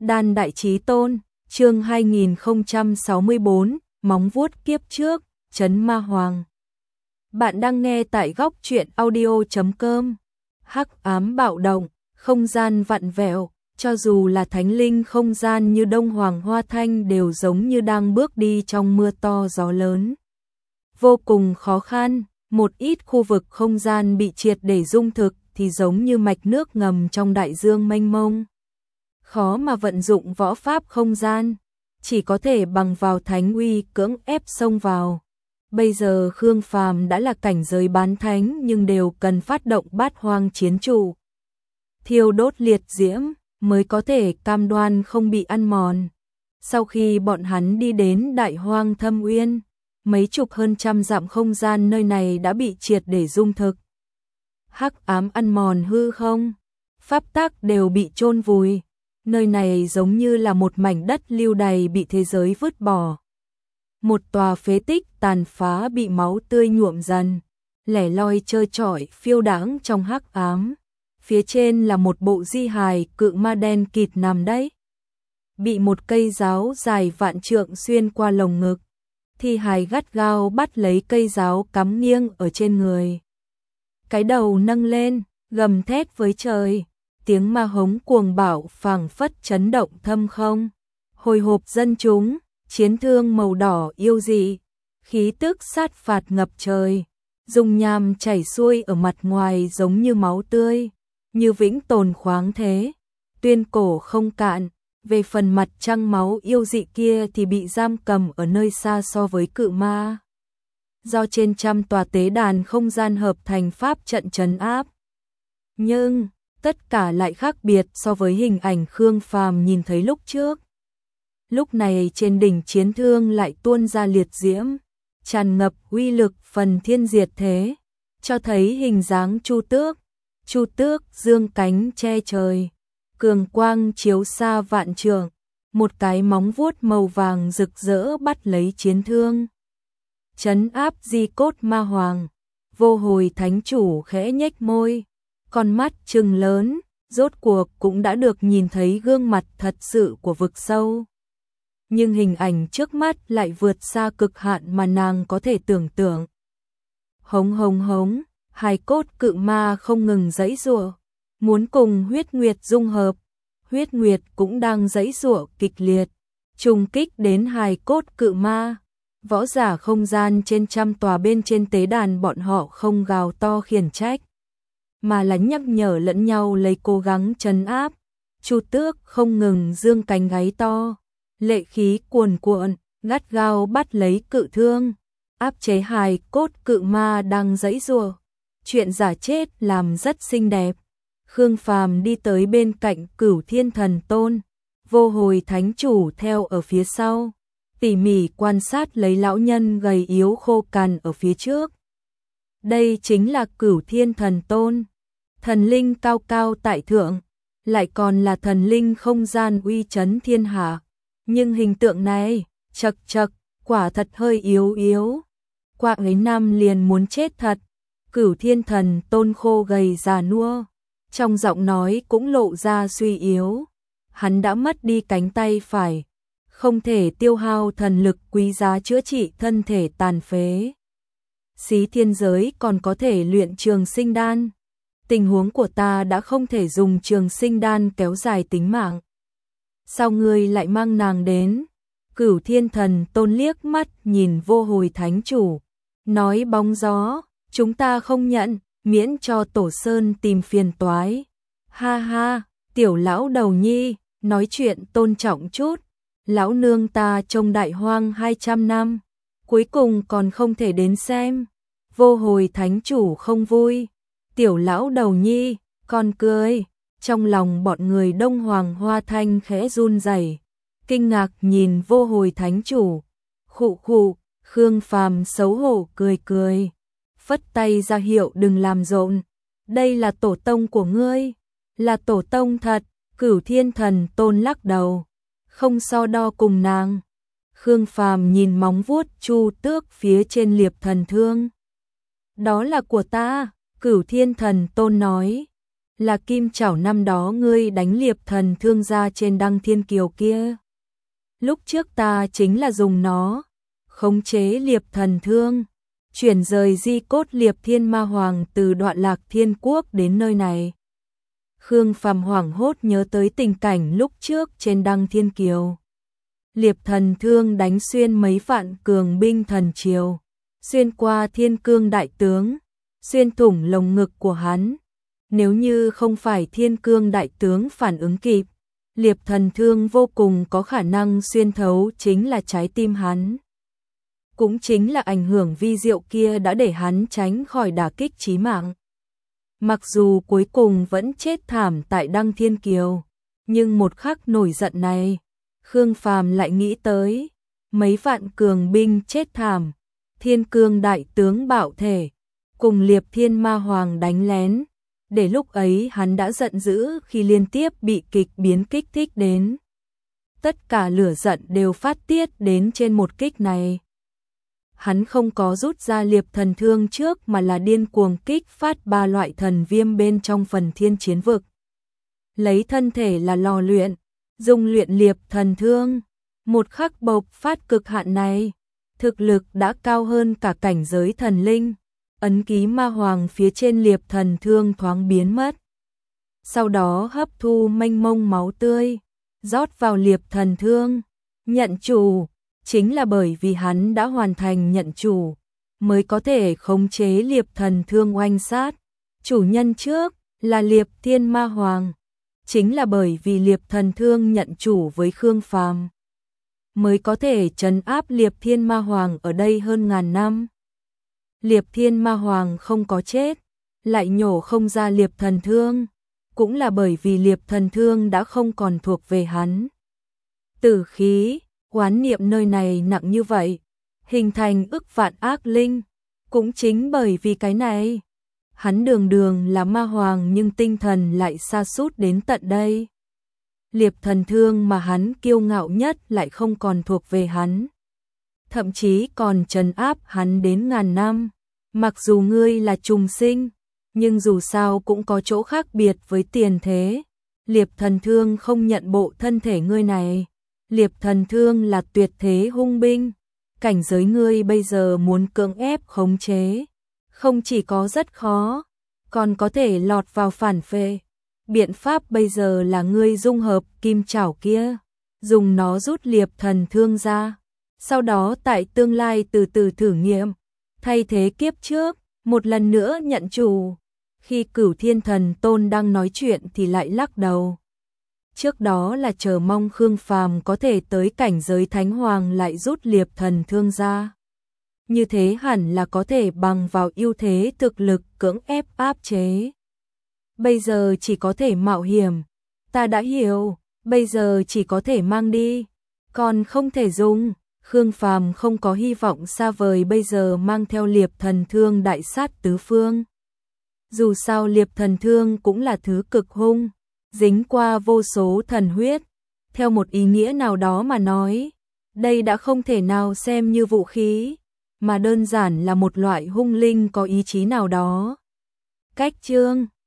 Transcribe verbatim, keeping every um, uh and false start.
Đan Đại Chí Tôn, chương hai nghìn không trăm sáu mươi bốn, móng vuốt kiếp trước, Trấn Ma Hoàng. Bạn đang nghe tại góc truyện audio chấm com. Hắc ám bạo động, không gian vặn vẹo, cho dù là thánh linh không gian như Đông Hoàng Hoa Thanh đều giống như đang bước đi trong mưa to gió lớn. Vô cùng khó khăn, một ít khu vực không gian bị triệt để dung thực thì giống như mạch nước ngầm trong đại dương mênh mông. Khó mà vận dụng võ pháp không gian, chỉ có thể bằng vào thánh uy cưỡng ép xông vào. Bây giờ Khương Phàm đã là cảnh giới bán thánh nhưng đều cần phát động bát hoang chiến trụ. Thiêu đốt liệt diễm mới có thể cam đoan không bị ăn mòn. Sau khi bọn hắn đi đến Đại Hoang Thâm Uyên, mấy chục hơn trăm dặm không gian nơi này đã bị triệt để dung thực. Hắc ám ăn mòn hư không, pháp tắc đều bị chôn vùi. Nơi này giống như là một mảnh đất lưu đày bị thế giới vứt bỏ. Một tòa phế tích tàn phá bị máu tươi nhuộm dần, lẻ loi trơ trọi phiêu đãng trong hắc ám. Phía trên là một bộ di hài cự ma đen kịt nằm đấy. Bị một cây giáo dài vạn trượng xuyên qua lồng ngực. Thi hài gắt gao bắt lấy cây giáo cắm nghiêng ở trên người. Cái đầu nâng lên, gầm thét với trời. Tiếng ma hống cuồng bạo phảng phất chấn động thâm không. Hồi hộp dân chúng, chiến thương màu đỏ yêu dị, khí tức sát phạt ngập trời, dung nham chảy xuôi ở mặt ngoài giống như máu tươi, như vĩnh tồn khoáng thế, tuyên cổ không cạn. Về phần mặt trăng máu yêu dị kia thì bị giam cầm ở nơi xa so với cự ma. Do trên trăm tòa tế đàn không gian hợp thành pháp trận trấn áp. Nhưng tất cả lại khác biệt so với hình ảnh Khương Phàm nhìn thấy lúc trước. Lúc này trên đỉnh chiến thương lại tuôn ra liệt diễm, tràn ngập uy lực phần thiên diệt thế, cho thấy hình dáng Chu Tước. Chu Tước dương cánh che trời, cường quang chiếu xa vạn trượng, một cái móng vuốt màu vàng rực rỡ bắt lấy chiến thương. Trấn áp di cốt ma hoàng, vô hồi thánh chủ khẽ nhếch môi. Con mắt trừng lớn, rốt cuộc cũng đã được nhìn thấy gương mặt thật sự của vực sâu. Nhưng hình ảnh trước mắt lại vượt xa cực hạn mà nàng có thể tưởng tượng. Hống hống hống, hài cốt cự ma không ngừng giãy giụa, muốn cùng huyết nguyệt dung hợp. Huyết nguyệt cũng đang giãy giụa kịch liệt, trùng kích đến hài cốt cự ma. Võ giả không gian trên trăm tòa bên trên tế đàn bọn họ không gào to khiển trách, mà là nhắc nhở lẫn nhau lấy cố gắng trấn áp. Chu Tước không ngừng dương cánh gáy to, lệ khí cuồn cuộn, gắt gao bắt lấy cự thương, áp chế hài cốt cự ma đang giãy giụa. Chuyện giả chết làm rất xinh đẹp. Khương Phàm đi tới bên cạnh Cửu Thiên Thần Tôn, vô hồi thánh chủ theo ở phía sau, tỉ mỉ quan sát lấy lão nhân gầy yếu khô cằn ở phía trước. Đây chính là Cửu Thiên Thần Tôn, thần linh cao cao tại thượng, lại còn là thần linh không gian uy chấn thiên hạ. Nhưng hình tượng này, chật chật, quả thật hơi yếu yếu. Qua ấy năm liền muốn chết thật. Cửu Thiên Thần Tôn khô gầy già nua, trong giọng nói cũng lộ ra suy yếu. Hắn đã mất đi cánh tay phải, không thể tiêu hao thần lực quý giá chữa trị thân thể tàn phế. Xí thiên giới còn có thể luyện trường sinh đan. Tình huống của ta đã không thể dùng trường sinh đan kéo dài tính mạng. Sao ngươi lại mang nàng đến? Cửu Thiên Thần Tôn liếc mắt nhìn vô hồi thánh chủ, nói bóng gió, chúng ta không nhận, miễn cho Tổ Sơn tìm phiền toái. Ha ha, tiểu lão đầu nhi, nói chuyện tôn trọng chút. Lão nương ta trông Đại Hoang hai trăm năm, cuối cùng còn không thể đến xem. Vô hồi thánh chủ không vui. Tiểu lão đầu nhi, con cười. Trong lòng bọn người Đông Hoàng Hoa Thanh khẽ run rẩy, kinh ngạc nhìn vô hồi thánh chủ. Khụ khụ, Khương Phàm xấu hổ cười cười, phất tay ra hiệu đừng làm rộn. Đây là tổ tông của ngươi, là tổ tông thật. Cửu Thiên Thần Tôn lắc đầu, không so đo cùng nàng. Khương Phàm nhìn móng vuốt Chu Tước phía trên liệp thần thương. Đó là của ta, Cửu Thiên Thần Tôn nói. là kim chảo năm đó ngươi đánh Liệp Thần Thương ra trên Đăng Thiên Kiều kia. Lúc trước ta chính là dùng nó khống chế Liệp Thần Thương, chuyển rời di cốt Liệp Thiên Ma Hoàng từ Đoạn Lạc Thiên Quốc đến nơi này. Khương Phàm hoảng hốt nhớ tới tình cảnh lúc trước trên Đăng Thiên Kiều. Liệp Thần Thương đánh xuyên mấy vạn cường binh thần triều, xuyên qua Thiên Cương đại tướng, xuyên thủng lồng ngực của hắn. Nếu như không phải Thiên Cương đại tướng phản ứng kịp, Liệp Thần Thương vô cùng có khả năng xuyên thấu chính là trái tim hắn. Cũng chính là ảnh hưởng vi diệu kia đã để hắn tránh khỏi đả kích chí mạng. Mặc dù cuối cùng vẫn chết thảm tại Đăng Thiên Kiều, nhưng một khắc nổi giận này, Khương Phàm lại nghĩ tới mấy vạn cường binh chết thảm, Thiên Cương đại tướng bạo thể, cùng Liệp Thiên Ma Hoàng đánh lén, để lúc ấy hắn đã giận dữ khi liên tiếp bị kịch biến kích thích đến. Tất cả lửa giận đều phát tiết đến trên một kích này. Hắn không có rút ra Liệp Thần Thương trước mà là điên cuồng kích phát ba loại thần viêm bên trong phần thiên chiến vực. Lấy thân thể là lò luyện, dùng luyện Liệp Thần Thương. Một khắc bộc phát cực hạn này, thực lực đã cao hơn cả cảnh giới thần linh. Ấn ký ma hoàng phía trên Liệp Thần Thương thoáng biến mất. Sau đó hấp thu mênh mông máu tươi, rót vào Liệp Thần Thương, nhận chủ. Chính là bởi vì hắn đã hoàn thành nhận chủ, mới có thể khống chế Liệp Thần Thương oanh sát. Chủ nhân trước là Liệp Thiên Ma Hoàng. Chính là bởi vì Liệp Thần Thương nhận chủ với Khương Phàm, mới có thể trấn áp Liệp Thiên Ma Hoàng ở đây hơn ngàn năm. Liệp Thiên Ma Hoàng không có chết, lại nhổ không ra Liệp Thần Thương, cũng là bởi vì Liệp Thần Thương đã không còn thuộc về hắn. Tử khí, oán niệm nơi này nặng như vậy, hình thành ức vạn ác linh, cũng chính bởi vì cái này. Hắn đường đường là ma hoàng nhưng tinh thần lại sa sút đến tận đây. Liệp Thần Thương mà hắn kiêu ngạo nhất lại không còn thuộc về hắn. Thậm chí còn trấn áp hắn đến ngàn năm. Mặc dù ngươi là trùng sinh, nhưng dù sao cũng có chỗ khác biệt với tiền thế. Liệp Thần Thương không nhận bộ thân thể ngươi này. Liệp Thần Thương là tuyệt thế hung binh. Cảnh giới ngươi bây giờ muốn cưỡng ép khống chế, không chỉ có rất khó, còn có thể lọt vào phản phệ. Biện pháp bây giờ là ngươi dung hợp kim chảo kia, dùng nó rút Liệp Thần Thương ra, sau đó tại tương lai từ từ thử nghiệm, thay thế kiếp trước, một lần nữa nhận chủ. Khi Cửu Thiên Thần Tôn đang nói chuyện thì lại lắc đầu. Trước đó là chờ mong Khương Phàm có thể tới cảnh giới Thánh Hoàng lại rút Liệp Thần Thương ra. Như thế hẳn là có thể bằng vào ưu thế thực lực cưỡng ép áp chế. Bây giờ chỉ có thể mạo hiểm. Ta đã hiểu, bây giờ chỉ có thể mang đi, còn không thể dùng. Khương Phàm không có hy vọng xa vời bây giờ mang theo Liệp Thần Thương đại sát tứ phương. Dù sao Liệp Thần Thương cũng là thứ cực hung, dính qua vô số thần huyết. Theo một ý nghĩa nào đó mà nói, đây đã không thể nào xem như vũ khí, mà đơn giản là một loại hung linh có ý chí nào đó. Cách chương